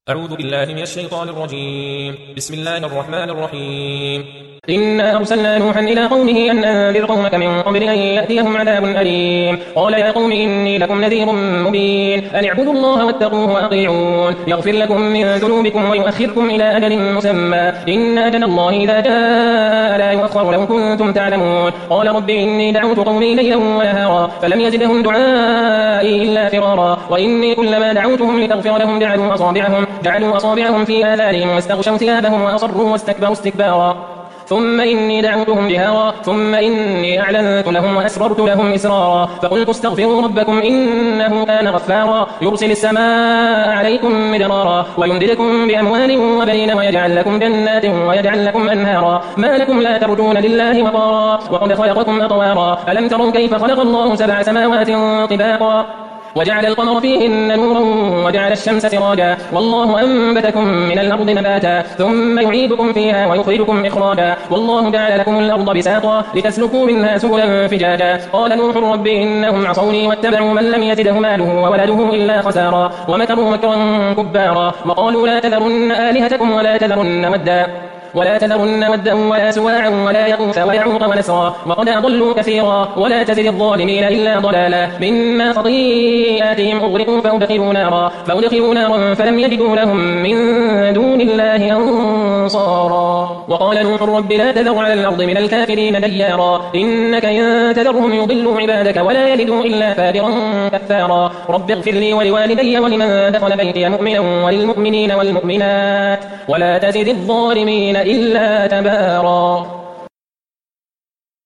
أعوذ بالله من الشيطان الرجيم. بسم الله الرحمن الرحيم. إنا أرسلنا نوحا إلى قومه أن أنذر قومك من قبل أن يأتيهم عذاب أليم. قال يا قوم إني لكم نذير مبين أن اعبدوا الله واتقوه وأطيعون يغفر لكم من ذنوبكم ويؤخركم إلى أجل مسمى إن أجل الله إذا جاء لا يؤخر لو كنتم تعلمون. قال رب إني دعوت قومي ليلا ونهارا فلم يزدهم دعائي إلا فرارا وإني كلما دعوتهم لتغفر لهم جعلوا أصابعهم في آذانهم واستغشوا ثيابهم وأصروا واستكبروا استكبارا ثم إني دعوتهم جهارا ثم إني أعلنت لهم وأسررت لهم إسرارا فقلت استغفروا ربكم إنه كان غفارا يرسل السماء عليكم مدرارا ويمددكم بأموال وبنين ويجعل لكم جنات ويجعل لكم أنهارا ما لكم لا ترجون لله وقارا وقد خلقكم أطوارا ألم تروا كيف خلق الله 7 سماوات طباقا وجعل القمر فيهن نورا وجعل الشمس سراجا والله أنبتكم من الأرض نباتا ثم يعيدكم فيها ويخرجكم إخراجا والله جعل لكم الأرض بساطا لتسلكوا منها سبلا فجاجا قال نوح رب إنهم عصوني واتبعوا من لم يزده ماله وولده إلا خسارا ومكروا مكرا كبارا وقالوا لا تذرن آلهتكم ولا تذرن ودا ولا سواعا ولا يغوث ويعوق ونسرا وقد أضلوا كثيرا ولا تزد الظالمين إلا ضلالا مما خطيئاتهم أغرقوا فأدخلوا نارا فلم يجدوا لهم من دون الله أنصارا وقال نوح رب لا تذر على الأرض من الكافرين ديارا إنك إن تذرهم يضلوا عبادك ولا يلدوا إلا فاجرا كفارا رب اغفر لي ولوالدي ولمن دخل بيتي مؤمنا وللمؤمنين والمؤمنات ولا تزد الظالمين إلا تبارا.